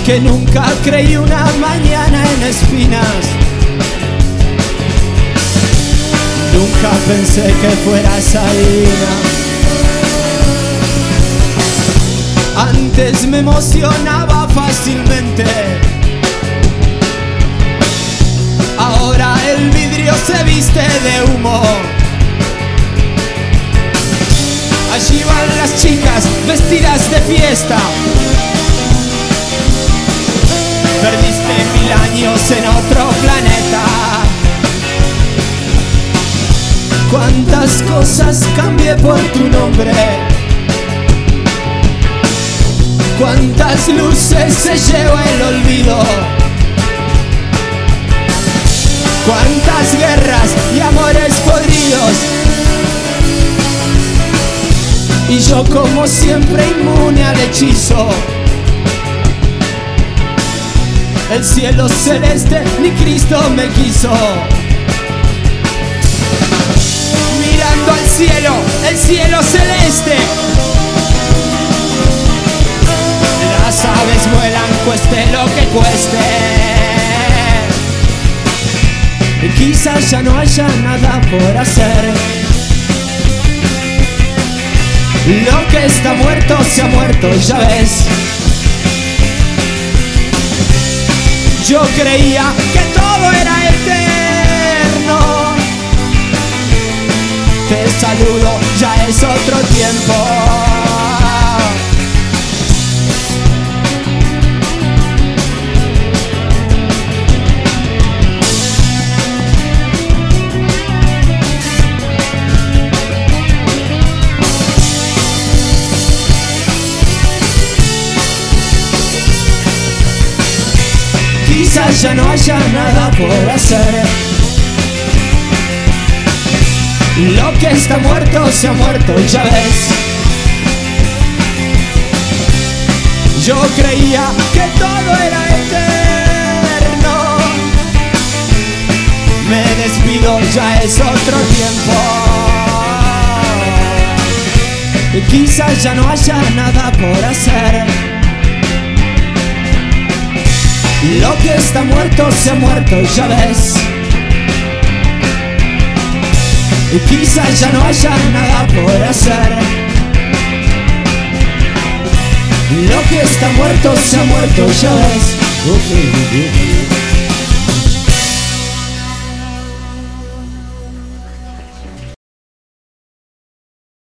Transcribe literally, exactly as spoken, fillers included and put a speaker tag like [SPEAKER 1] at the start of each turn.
[SPEAKER 1] que nunca creí una mañana en espinas. Nunca pensé que fueras harina. Antes me emocionaba fácilmente, ahora el vidrio se viste de humo. Allí van las chicas vestidas de fiesta. Perdiste mil años en otro planeta. Cuántas cosas cambié por tu nombre. Cuántas luces se lleva el olvido. Cuántas guerras y amores podridos. Y yo como siempre inmune al hechizo. El cielo celeste ni Cristo me quiso. Mirando al cielo, el cielo celeste. Las aves vuelan cueste lo que cueste. Y quizás ya no haya nada por hacer. Lo que está muerto se ha muerto, ya ves. Yo creía que todo era eterno. Te saludo, ya es otro tiempo. Quizás ya no haya nada por hacer. Lo que está muerto se ha muerto, ya ves. Yo creía que todo era eterno. Me despido, ya es otro tiempo. Y quizás ya no haya nada por hacer. Lo que está muerto se ha muerto, ya ves. Y quizás ya no haya nada por hacer. Lo que está muerto se ha muerto, ya ves.